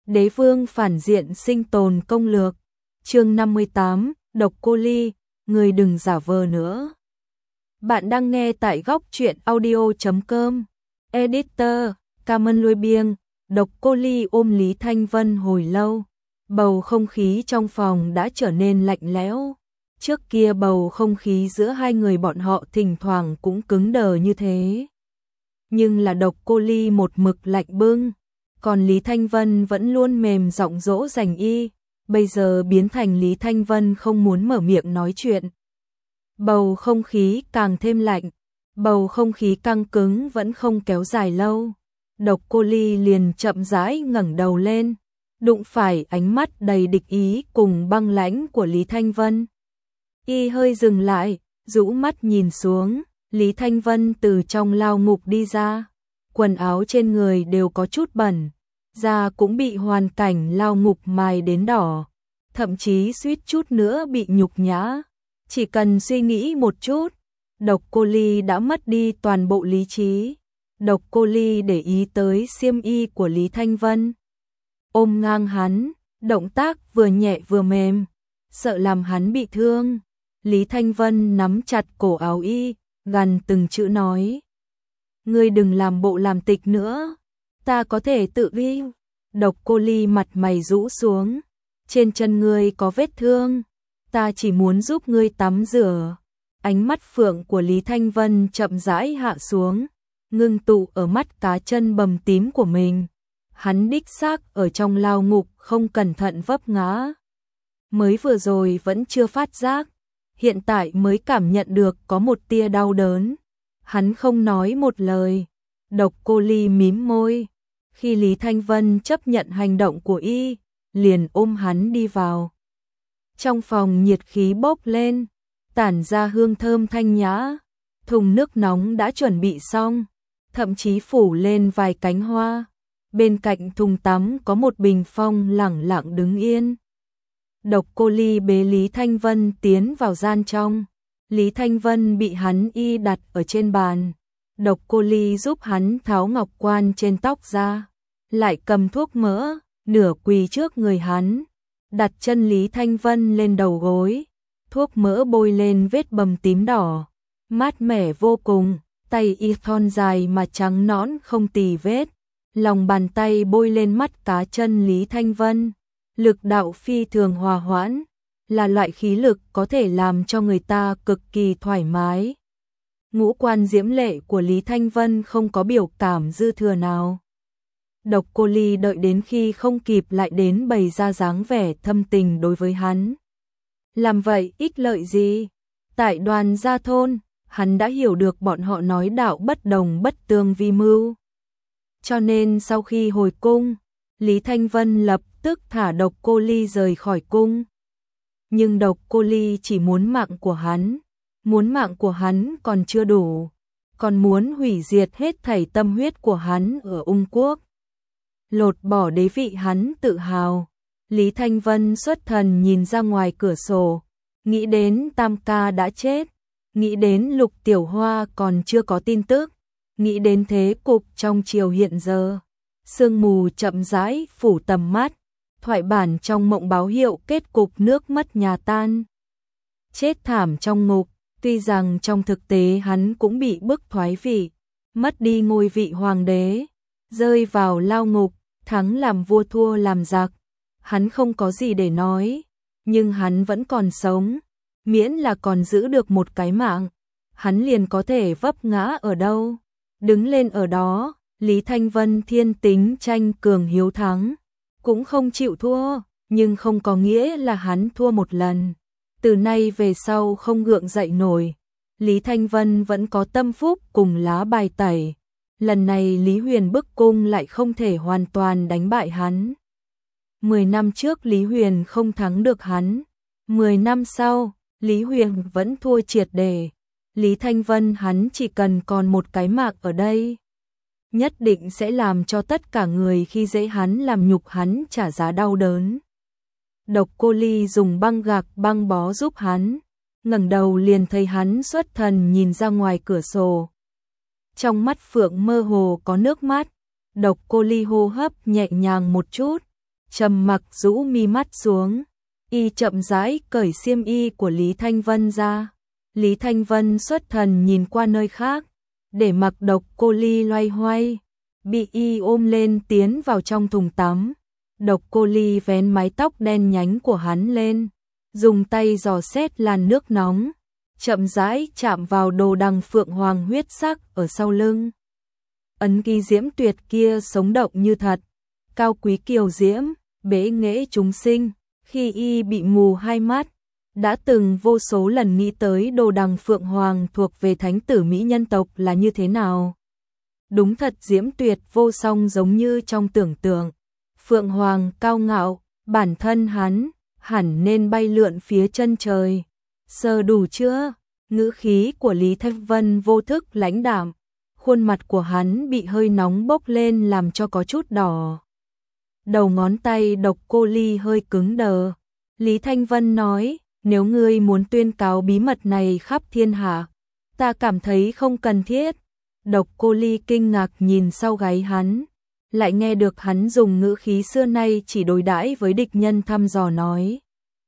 Đế vương phản diện sinh tồn công lược. Chương 58, Độc Cô Ly, người đừng giả vờ nữa. Bạn đang nghe tại góc truyện audio.com. Editor, Cảm ơn Lôi Biêng. Độc Cô Ly ôm Lý Thanh Vân hồi lâu. Bầu không khí trong phòng đã trở nên lạnh lẽo. Trước kia bầu không khí giữa hai người bọn họ thỉnh thoảng cũng cứng đờ như thế. Nhưng là Độc Cô Ly một mực lạnh bưng. Còn Lý Thanh Vân vẫn luôn mềm giọng dỗ dành y, bây giờ biến thành Lý Thanh Vân không muốn mở miệng nói chuyện. Bầu không khí càng thêm lạnh, bầu không khí căng cứng vẫn không kéo dài lâu. Độc Cô Ly liền chậm rãi ngẩng đầu lên, đụng phải ánh mắt đầy địch ý cùng băng lãnh của Lý Thanh Vân. Y hơi dừng lại, rũ mắt nhìn xuống, Lý Thanh Vân từ trong lao ngục đi ra. Quần áo trên người đều có chút bẩn, da cũng bị hoàn cảnh lao ngục mài đến đỏ, thậm chí suýt chút nữa bị nhục nhã. Chỉ cần suy nghĩ một chút, Độc Cô Ly đã mất đi toàn bộ lý trí. Độc Cô Ly để ý tới xiêm y của Lý Thanh Vân, ôm ngang hắn, động tác vừa nhẹ vừa mềm, sợ làm hắn bị thương. Lý Thanh Vân nắm chặt cổ áo y, gằn từng chữ nói: "Ngươi đừng làm bộ làm tịch nữa, ta có thể tự đi." Độc Cô Ly mặt mày rũ xuống, "Trên chân ngươi có vết thương, ta chỉ muốn giúp ngươi tắm rửa." Ánh mắt phượng của Lý Thanh Vân chậm rãi hạ xuống, ngưng tụ ở mắt cá chân bầm tím của mình. Hắn đích xác ở trong lao ngục không cẩn thận vấp ngã. Mới vừa rồi vẫn chưa phát giác, hiện tại mới cảm nhận được có một tia đau đớn. Hắn không nói một lời. Độc Cô Ly mím môi. Khi Lý Thanh Vân chấp nhận hành động của y, liền ôm hắn đi vào. Trong phòng nhiệt khí bốc lên, tản ra hương thơm thanh nhã. Thùng nước nóng đã chuẩn bị xong, thậm chí phủ lên vài cánh hoa. Bên cạnh thùng tắm có một bình phong lẳng lặng đứng yên. Độc Cô Ly bế Lý Thanh Vân tiến vào gian trong. Lý Thanh Vân bị hắn y đặt ở trên bàn. Độc Cô Ly giúp hắn tháo ngọc quan trên tóc ra, lại cầm thuốc mỡ, nửa quỳ trước người hắn, đặt chân Lý Thanh Vân lên đầu gối, thuốc mỡ bôi lên vết bầm tím đỏ, mát mẻ vô cùng, tay y thon dài mà trắng nõn không tì vết, lòng bàn tay bôi lên mắt cá chân Lý Thanh Vân, lực đạo phi thường hòa hoãn, là loại khí lực có thể làm cho người ta cực kỳ thoải mái. Ngũ quan diễm lệ của Lý Thanh Vân không có biểu cảm dư thừa nào. Độc Cô Ly đợi đến khi không kịp lại đến bày ra dáng vẻ thâm tình đối với hắn. Làm vậy ích lợi gì? Tại Đoàn Gia Thôn, hắn đã hiểu được bọn họ nói đạo bất đồng bất tương vi mưu. Cho nên sau khi hồi cung, Lý Thanh Vân lập tức thả Độc Cô Ly rời khỏi cung. Nhưng Độc Cô Ly chỉ muốn mạng của hắn. Muốn mạng của hắn còn chưa đủ, còn muốn hủy diệt hết thảy tâm huyết của hắn ở Ung Quốc. Lột bỏ đế vị hắn tự hào. Lý Thanh Vân xuất thần nhìn ra ngoài cửa sổ, nghĩ đến Tam ca đã chết, nghĩ đến Lục Tiểu Hoa còn chưa có tin tức, nghĩ đến thế cục trong triều hiện giờ. Sương mù chậm rãi phủ tầm mắt, thoại bản trong mộng báo hiệu kết cục nước mất nhà tan, chết thảm trong ngục. Tuy rằng trong thực tế hắn cũng bị bức thoái vị, mất đi ngôi vị hoàng đế, rơi vào lao ngục, thắng làm vua thua làm giặc. Hắn không có gì để nói, nhưng hắn vẫn còn sống, miễn là còn giữ được một cái mạng, hắn liền có thể vấp ngã ở đâu, đứng lên ở đó. Lý Thanh Vân thiên tính tranh cường hiếu thắng, cũng không chịu thua, nhưng không có nghĩa là hắn thua một lần. Từ nay về sau không gượng dậy nổi. Lý Thanh Vân vẫn có tâm phúc cùng lá bài tẩy. Lần này Lý Huyền bức cung lại không thể hoàn toàn đánh bại hắn. 10 năm trước Lý Huyền không thắng được hắn. 10 năm sau, Lý Huyền vẫn thua triệt để. Lý Thanh Vân hắn chỉ cần còn một cái mạng ở đây, nhất định sẽ làm cho tất cả người khi dễ hắn làm nhục hắn trả giá đau đớn. Độc Cô Ly dùng băng gạc băng bó giúp hắn, ngẩng đầu liền thấy hắn xuất thần nhìn ra ngoài cửa sổ. Trong mắt phượng mơ hồ có nước mắt, Độc Cô Ly hô hấp nhẹ nhàng một chút, trầm mặc rũ mi mắt xuống. Y chậm rãi cởi xiêm y của Lý Thanh Vân ra. Lý Thanh Vân xuất thần nhìn qua nơi khác, để mặc Độc Cô Ly loay hoay, bị y ôm lên tiến vào trong thùng tắm. Độc Cô Ly vén mái tóc đen nhánh của hắn lên, dùng tay dò xét làn nước nóng, chậm rãi chạm vào đồ đằng phượng hoàng huyết sắc ở sau lưng. Ấn ký diễm tuyệt kia sống động như thật, cao quý kiều diễm, bế nghệ chúng sinh. Khi y bị mù hai mắt, đã từng vô số lần nghĩ tới đồ đằng phượng hoàng thuộc về thánh tử mỹ nhân tộc là như thế nào. Đúng thật diễm tuyệt vô song giống như trong tưởng tượng. Phượng hoàng cao ngạo, bản thân hắn hẳn nên bay lượn phía chân trời. Sờ đủ chưa? Ngữ khí của Lý Thanh Vân vô thức lãnh đạm, khuôn mặt của hắn bị hơi nóng bốc lên làm cho có chút đỏ. Đầu ngón tay Độc Cô Ly hơi cứng đờ. Lý Thanh Vân nói, nếu ngươi muốn tuyên cáo bí mật này khắp thiên hạ, ta cảm thấy không cần thiết. Độc Cô Ly kinh ngạc nhìn sau gáy hắn, lại nghe được hắn dùng ngữ khí xưa nay chỉ đối đãi với địch nhân thăm dò nói.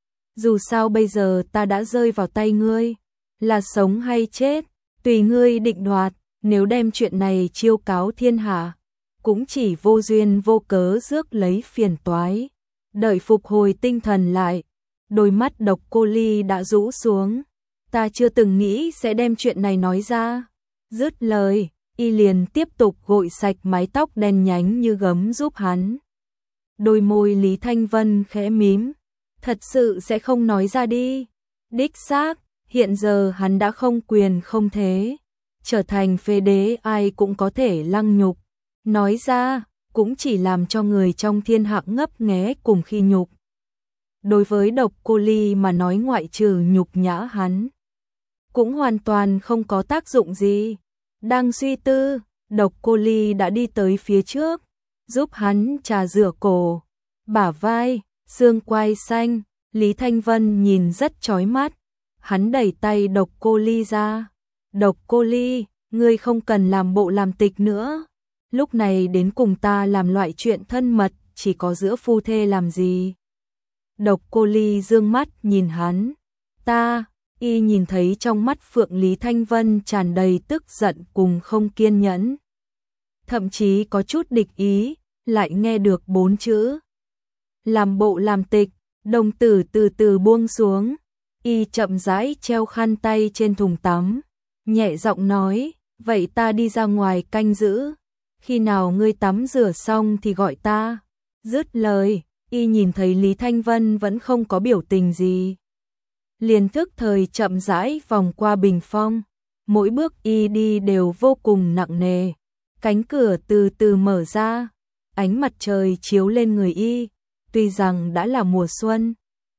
Dù sao bây giờ ta đã rơi vào tay ngươi, là sống hay chết, tùy ngươi định đoạt, nếu đem chuyện này chiêu cáo thiên hạ, cũng chỉ vô duyên vô cớ rước lấy phiền toái. Đợi phục hồi tinh thần lại, đôi mắt Độc Cô Ly đã rũ xuống. Ta chưa từng nghĩ sẽ đem chuyện này nói ra. Dứt lời, y liền tiếp tục gội sạch mái tóc đen nhánh như gấm giúp hắn. Đôi môi Lý Thanh Vân khẽ mím. Thật sự sẽ không nói ra đi. Đích xác, hiện giờ hắn đã không quyền không thế. Trở thành phế đế ai cũng có thể lăng nhục. Nói ra, cũng chỉ làm cho người trong thiên hạ ngấp nghé cùng khi nhục. Đối với Độc Cô Ly mà nói ngoại trừ nhục nhã hắn, cũng hoàn toàn không có tác dụng gì. Đang suy tư, Độc Cô Ly đã đi tới phía trước, giúp hắn trà rửa cổ, bả vai, xương quai xanh. Lý Thanh Vân nhìn rất chói mắt, hắn đẩy tay Độc Cô Ly ra. Độc Cô Ly, ngươi không cần làm bộ làm tịch nữa. Lúc này đến cùng ta làm loại chuyện thân mật, chỉ có giữa phu thê làm gì. Độc Cô Ly dương mắt nhìn hắn. Ta, y nhìn thấy trong mắt Phượng Lý Thanh Vân tràn đầy tức giận cùng không kiên nhẫn. Thậm chí có chút địch ý, lại nghe được 4 chữ. Làm bộ làm tịch, đồng tử từ từ buông xuống. Y chậm rãi treo khăn tay trên thùng tắm, nhẹ giọng nói, vậy ta đi ra ngoài canh giữ. Khi nào ngươi tắm rửa xong thì gọi ta. Dứt lời, y nhìn thấy Lý Thanh Vân vẫn không có biểu tình gì, liền thức thời chậm rãi vòng qua bình phong. Mỗi bước y đi đều vô cùng nặng nề. Cánh cửa từ từ mở ra, ánh mặt trời chiếu lên người y. Tuy rằng đã là mùa xuân,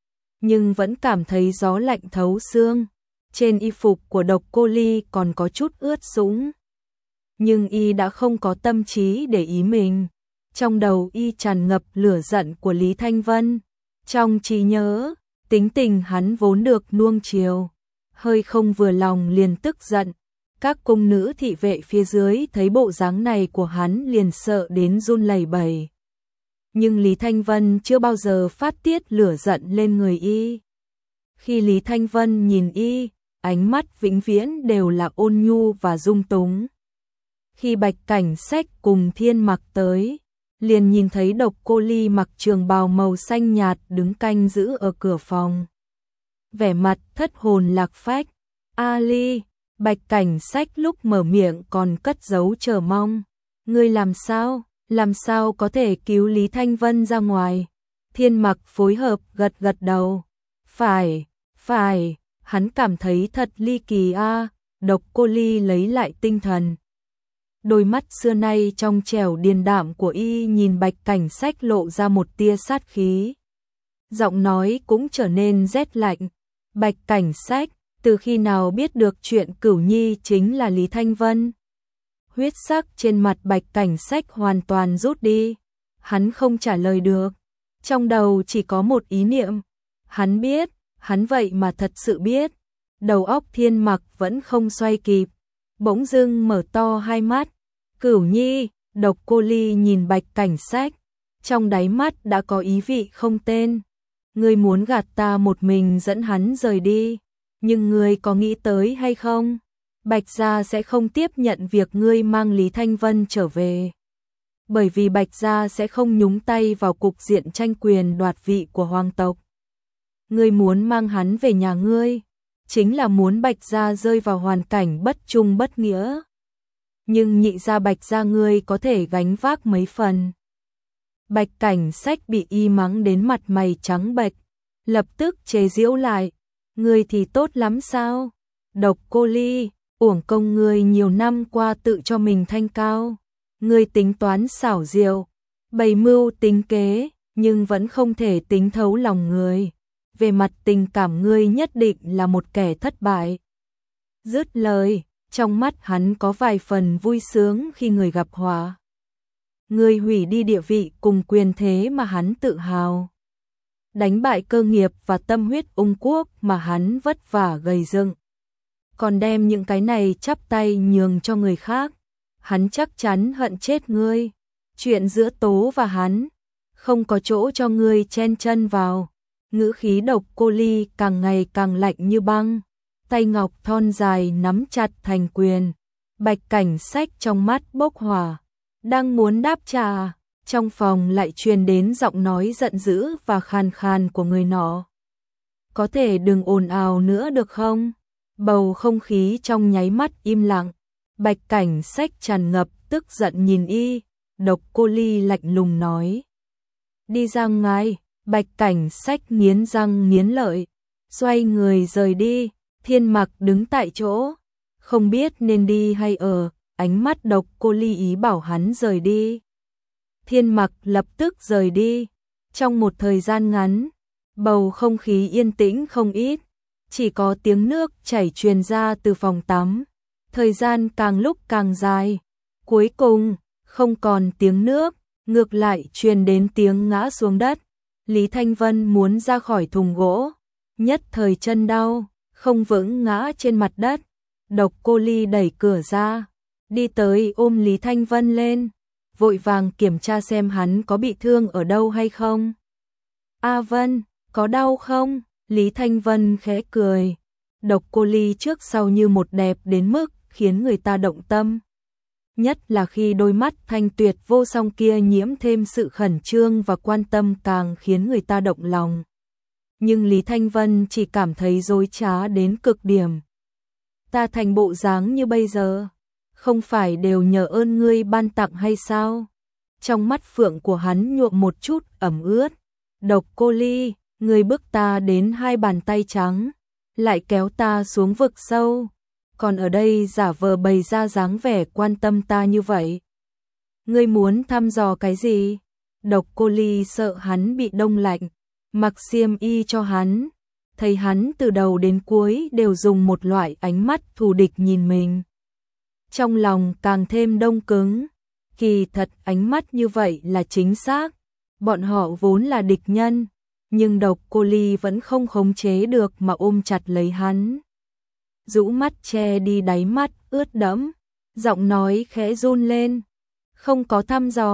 nhưng vẫn cảm thấy gió lạnh thấu xương. Trên y phục của Độc Cô Ly còn có chút ướt sũng, nhưng y đã không có tâm trí để ý mình. Trong đầu y tràn ngập lửa giận của Lý Thanh Vân. Trong trí nhớ, tính tình hắn vốn được nuông chiều, hơi không vừa lòng liền tức giận. Các cung nữ thị vệ phía dưới thấy bộ dáng này của hắn liền sợ đến run lẩy bẩy. Nhưng Lý Thanh Vân chưa bao giờ phát tiết lửa giận lên người y. Khi Lý Thanh Vân nhìn y, ánh mắt vĩnh viễn đều là ôn nhu và dung túng. Khi Bạch Cảnh Sách cùng Thiên Mặc tới, liền nhìn thấy Độc Cô Ly mặc trường bào màu xanh nhạt đứng canh giữ ở cửa phòng. Vẻ mặt thất hồn lạc phách. A Ly, Bạch Cảnh Sách lúc mở miệng còn cất giấu chờ mong. Ngươi làm sao? Làm sao có thể cứu Lý Thanh Vân ra ngoài? Thiên Mặc phối hợp gật gật đầu. Phải, hắn cảm thấy thật ly kỳ a. Độc Cô Ly lấy lại tinh thần. Đôi mắt xưa nay trong trẻo điềm đạm của y nhìn Bạch Cảnh Sách lộ ra một tia sát khí. Giọng nói cũng trở nên rét lạnh. Bạch Cảnh Sách, từ khi nào biết được chuyện Cửu Nhi chính là Lý Thanh Vân? Huyết sắc trên mặt Bạch Cảnh Sách hoàn toàn rút đi. Hắn không trả lời được. Trong đầu chỉ có một ý niệm. Hắn biết, hắn vậy mà thật sự biết. Đầu óc Thiên Mặc vẫn không xoay kịp. Bỗng dưng mở to hai mắt. Cửu Nhi, Độc Cô Ly nhìn Bạch Cảnh Sách. trong đáy mắt đã có ý vị không tên. Ngươi muốn gạt ta một mình dẫn hắn rời đi, nhưng ngươi có nghĩ tới hay không? Bạch gia sẽ không tiếp nhận việc ngươi mang Lý Thanh Vân trở về. Bởi vì Bạch gia sẽ không nhúng tay vào cục diện tranh quyền đoạt vị của hoàng tộc. Ngươi muốn mang hắn về nhà ngươi, chính là muốn Bạch gia rơi vào hoàn cảnh bất trung bất nghĩa. Nhưng nhị gia Bạch gia ngươi có thể gánh vác mấy phần. Bạch Cảnh Sách bị y mắng đến mặt mày trắng bệch, lập tức chế giễu lại. Ngươi thì tốt lắm sao? Độc Cô Ly, uổng công ngươi nhiều năm qua tự cho mình thanh cao. Ngươi tính toán xảo diệu, bày mưu tính kế, nhưng vẫn không thể tính thấu lòng người. Về mặt tình cảm ngươi nhất định là một kẻ thất bại. Dứt lời, trong mắt hắn có vài phần vui sướng khi người gặp họa. Ngươi hủy đi địa vị cùng quyền thế mà hắn tự hào. Đánh bại cơ nghiệp và tâm huyết ung quốc mà hắn vất vả gầy dựng. Còn đem những cái này chắp tay nhường cho người khác. Hắn chắc chắn hận chết ngươi. Chuyện giữa Tố và hắn không có chỗ cho ngươi chen chân vào. Ngữ khí Độc Cô Ly càng ngày càng lạnh như băng. Tay ngọc thon dài nắm chặt thành quyền. Bạch Cảnh Sách trong mắt bốc hỏa, đang muốn đáp trả, trong phòng lại truyền đến giọng nói giận dữ và khàn khàn của người nọ. Có thể đừng ồn ào nữa được không? Bầu không khí trong nháy mắt im lặng. Bạch Cảnh Sách tràn ngập tức giận nhìn y. Độc Cô Ly lạnh lùng nói: đi ra ngoài. Bạch Cảnh Sách nghiến răng nghiến lợi, xoay người rời đi. Thiên Mặc đứng tại chỗ, không biết nên đi hay ở. Ánh mắt Độc Cô Ly ý bảo hắn rời đi. Thiên Mặc lập tức rời đi. Trong một thời gian ngắn, bầu không khí yên tĩnh không ít, chỉ có tiếng nước chảy truyền ra từ phòng tắm. Thời gian càng lúc càng dài, cuối cùng không còn tiếng nước, ngược lại truyền đến tiếng ngã xuống đất. Lý Thanh Vân muốn ra khỏi thùng gỗ, nhất thời chân đau, không vững ngã trên mặt đất. Độc Cô Ly đẩy cửa ra, đi tới ôm Lý Thanh Vân lên, vội vàng kiểm tra xem hắn có bị thương ở đâu hay không. A Vân, có đau không? Lý Thanh Vân khẽ cười. Độc Cô Ly trước sau như một đẹp đến mức khiến người ta động tâm. Nhất là khi đôi mắt thanh tuyệt vô song kia nhiễm thêm sự khẩn trương và quan tâm càng khiến người ta động lòng. Nhưng Lý Thanh Vân chỉ cảm thấy dối trá đến cực điểm. Ta thành bộ dáng như bây giờ, không phải đều nhờ ơn ngươi ban tặng hay sao? Trong mắt phượng của hắn nhuộm một chút ẩm ướt. Độc Cô Ly, ngươi bức ta đến hai bàn tay trắng, lại kéo ta xuống vực sâu, còn ở đây giả vờ bày ra dáng vẻ quan tâm ta như vậy. Ngươi muốn thăm dò cái gì? Độc Cô Ly sợ hắn bị đông lạnh, mặc xiêm y cho hắn. Thấy hắn từ đầu đến cuối đều dùng một loại ánh mắt thù địch nhìn mình, trong lòng càng thêm đông cứng. Kỳ thật ánh mắt như vậy là chính xác, bọn họ vốn là địch nhân, nhưng Độc Cô Ly vẫn không khống chế được mà ôm chặt lấy hắn. Rũ mắt che đi đáy mắt ướt đẫm, giọng nói khẽ run lên. Không có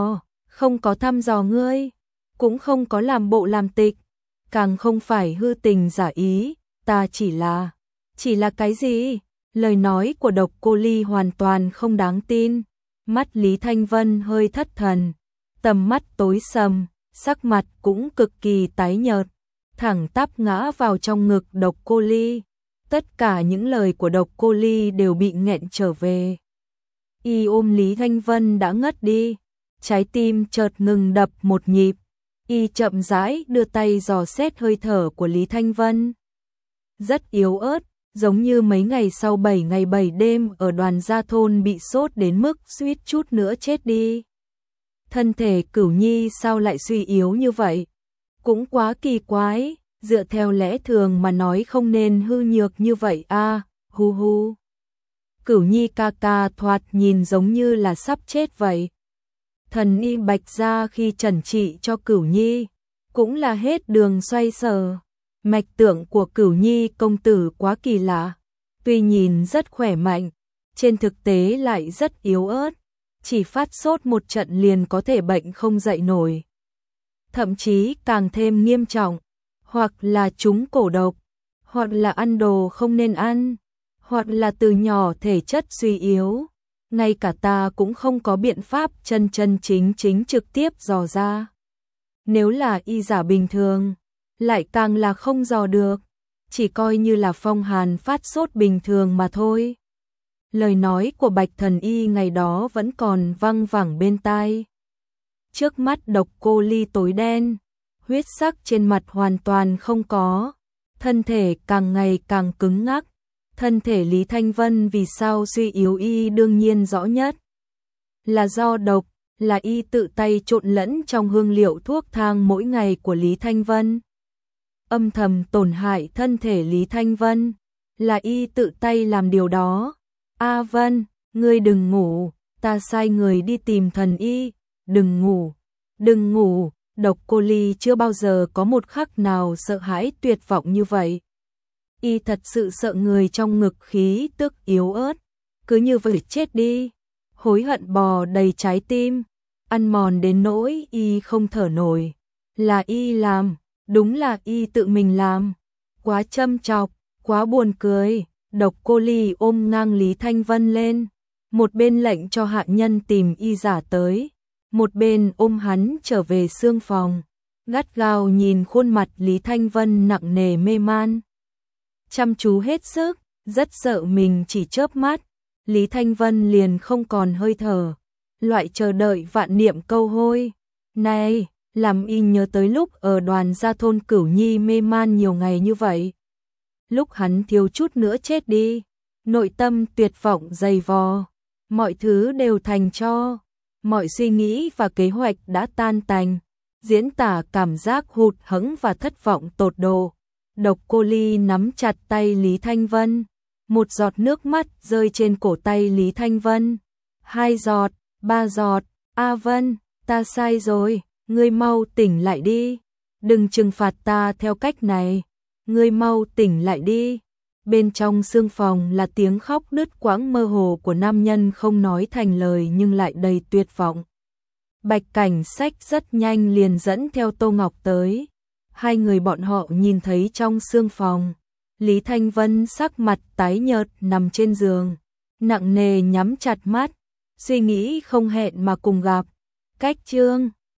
thăm dò ngươi, cũng không có làm bộ làm tịch, càng không phải hư tình giả ý, ta chỉ là cái gì? Lời nói của Độc Cô Ly hoàn toàn không đáng tin. Mắt Lý Thanh Vân hơi thất thần, tầm mắt tối sầm, sắc mặt cũng cực kỳ tái nhợt, thẳng tắp ngã vào trong ngực Độc Cô Ly. Tất cả những lời của Độc Cô Ly đều bị nghẹn trở về. Y ôm Lý Thanh Vân đã ngất đi, trái tim chợt ngừng đập một nhịp. Y chậm rãi đưa tay dò xét hơi thở của Lý Thanh Vân. Rất yếu ớt, giống như mấy ngày sau 7 ngày 7 đêm ở Đoàn Gia Thôn bị sốt đến mức suýt chút nữa chết đi. Thân thể Cửu Nhi sao lại suy yếu như vậy? Cũng quá kỳ quái, dựa theo lẽ thường mà nói không nên hư nhược như vậy a. Hu hu. Cửu Nhi ca ca thoạt nhìn giống như là sắp chết vậy. Thần y Bạch gia khi trần trị cho Cửu Nhi cũng là hết đường xoay sở. Mạch tượng của Cửu Nhi công tử quá kỳ lạ, tuy nhìn rất khỏe mạnh, trên thực tế lại rất yếu ớt, chỉ phát sốt một trận liền có thể bệnh không dậy nổi. thậm chí càng thêm nghiêm trọng, hoặc là trúng cổ độc, hoặc là ăn đồ không nên ăn, hoặc là từ nhỏ thể chất suy yếu, ngay cả ta cũng không có biện pháp chân chính trực tiếp dò ra. Nếu là y giả bình thường, lại càng là không dò được, chỉ coi như là phong hàn phát sốt bình thường mà thôi. Lời nói của Bạch Thần Y ngày đó vẫn còn văng vẳng bên tai. Trước mắt Độc Cô Ly tối đen, huyết sắc trên mặt hoàn toàn không có, thân thể càng ngày càng cứng ngắc. Thân thể Lý Thanh Vân vì sao suy yếu y đương nhiên rõ nhất. Là do độc, là y tự tay trộn lẫn trong hương liệu thuốc thang mỗi ngày của Lý Thanh Vân. Âm thầm tổn hại thân thể Lý Thanh Vân, là y tự tay làm điều đó. A Vân, ngươi đừng ngủ, ta sai người đi tìm thần y, đừng ngủ, đừng ngủ. Độc Cô Ly chưa bao giờ có một khắc nào sợ hãi tuyệt vọng như vậy. Y thật sự sợ người trong ngực khí tức yếu ớt, cứ như vậy chết đi. Hối hận bò đầy trái tim, ăn mòn đến nỗi y không thở nổi. Là y làm, đúng là y tự mình làm. Quá châm chọc, quá buồn cười. Độc Cô Ly ôm ngang Lý Thanh Vân lên, một bên lệnh cho hạ nhân tìm y giả tới, một bên ôm hắn trở về xương phòng, gắt gao nhìn khuôn mặt Lý Thanh Vân nặng nề mê man. Chăm chú hết sức, rất sợ mình chỉ chớp mắt, Lý Thanh Vân liền không còn hơi thở, loại chờ đợi vạn niệm câu hôi. Này, làm y nhớ tới lúc ở Đoàn Gia thôn Cửu Nhi mê man nhiều ngày như vậy. Lúc hắn thiếu chút nữa chết đi, nội tâm tuyệt vọng dày vò, mọi thứ đều thành tro, mọi suy nghĩ và kế hoạch đã tan tành, diễn tả cảm giác hụt hẫng và thất vọng tột độ. Độc Cô Ly nắm chặt tay Lý Thanh Vân, một giọt nước mắt rơi trên cổ tay Lý Thanh Vân, 2 giọt, 3 giọt. A Vân, ta sai rồi, ngươi mau tỉnh lại đi, đừng trừng phạt ta theo cách này, ngươi mau tỉnh lại đi. Bên trong xương phòng là tiếng khóc đứt quãng mơ hồ của nam nhân không nói thành lời nhưng lại đầy tuyệt vọng. Bạch Cảnh Sách rất nhanh liền dẫn theo Tô Ngọc tới. Hai người bọn họ nhìn thấy trong xương phòng, Lý Thanh Vân sắc mặt tái nhợt nằm trên giường, nặng nề nhắm chặt mắt, suy nghĩ không hẹn mà cùng gặp. Cách chương